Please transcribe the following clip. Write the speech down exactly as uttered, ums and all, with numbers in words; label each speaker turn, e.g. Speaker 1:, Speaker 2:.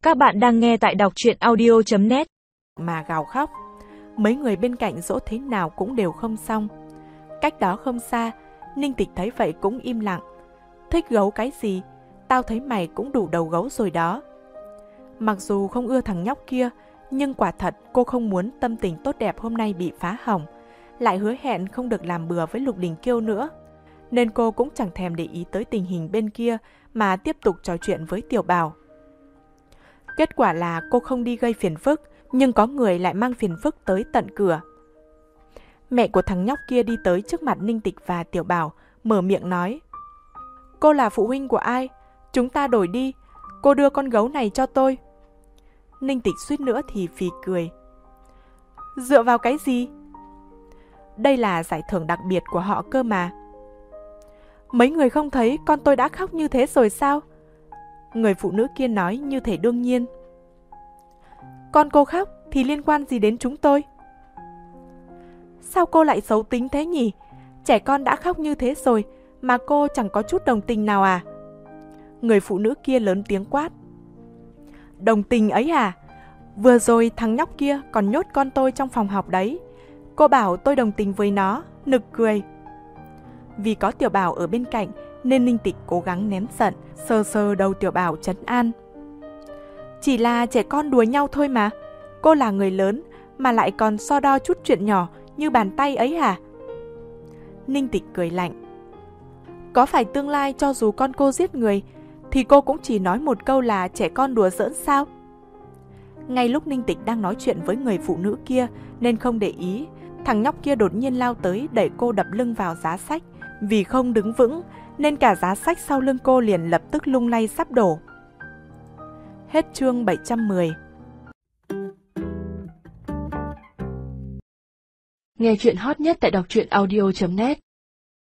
Speaker 1: Các bạn đang nghe tại đọc truyện audio chấm net.
Speaker 2: Mà gào khóc. Mấy người bên cạnh dỗ thế nào cũng đều không xong. Cách đó không xa, Ninh Tịch thấy vậy cũng im lặng. Thích gấu cái gì? Tao thấy mày cũng đủ đầu gấu rồi đó. Mặc dù không ưa thằng nhóc kia, nhưng quả thật cô không muốn tâm tình tốt đẹp hôm nay bị phá hỏng. Lại hứa hẹn không được làm bừa với Lục Đình Kiêu nữa. Nên cô cũng chẳng thèm để ý tới tình hình bên kia mà tiếp tục trò chuyện với Tiểu Bảo. Kết quả là cô không đi gây phiền phức, nhưng có người lại mang phiền phức tới tận cửa. Mẹ của thằng nhóc kia đi tới trước mặt Ninh Tịch và Tiểu Bảo, mở miệng nói: "Cô là phụ huynh của ai? Chúng ta đổi đi, cô đưa con gấu này cho tôi." Ninh Tịch suýt nữa thì phì cười. "Dựa vào cái gì? Đây là giải thưởng đặc biệt của họ cơ mà." "Mấy người không thấy con tôi đã khóc như thế rồi sao?" Người phụ nữ kia nói như thể đương nhiên. "Con cô khóc thì liên quan gì đến chúng tôi?" "Sao cô lại xấu tính thế nhỉ? Trẻ con đã khóc như thế rồi mà cô chẳng có chút đồng tình nào à?" Người phụ nữ kia lớn tiếng quát. "Đồng tình ấy à? Vừa rồi thằng nhóc kia còn nhốt con tôi trong phòng học đấy. Cô bảo tôi đồng tình với nó, nực cười." Vì có Tiểu Bảo ở bên cạnh nên Ninh Tịch cố gắng nén giận, sờ sờ đầu Tiểu Bảo trấn an. "Chỉ là trẻ con đùa nhau thôi mà. Cô là người lớn mà lại còn so đo chút chuyện nhỏ như bàn tay ấy hả?" Ninh Tịch cười lạnh. "Có phải tương lai cho dù con cô giết người thì cô cũng chỉ nói một câu là trẻ con đùa giỡn sao?" Ngay lúc Ninh Tịch đang nói chuyện với người phụ nữ kia nên không để ý, thằng nhóc kia đột nhiên lao tới đẩy cô đập lưng vào giá sách. Vì không đứng vững nên cả giá sách sau lưng cô liền lập tức lung lay sắp đổ. Hết chương bảy trăm mười.
Speaker 1: Nghe chuyện hot nhất tại đọc truyện audio chấm net.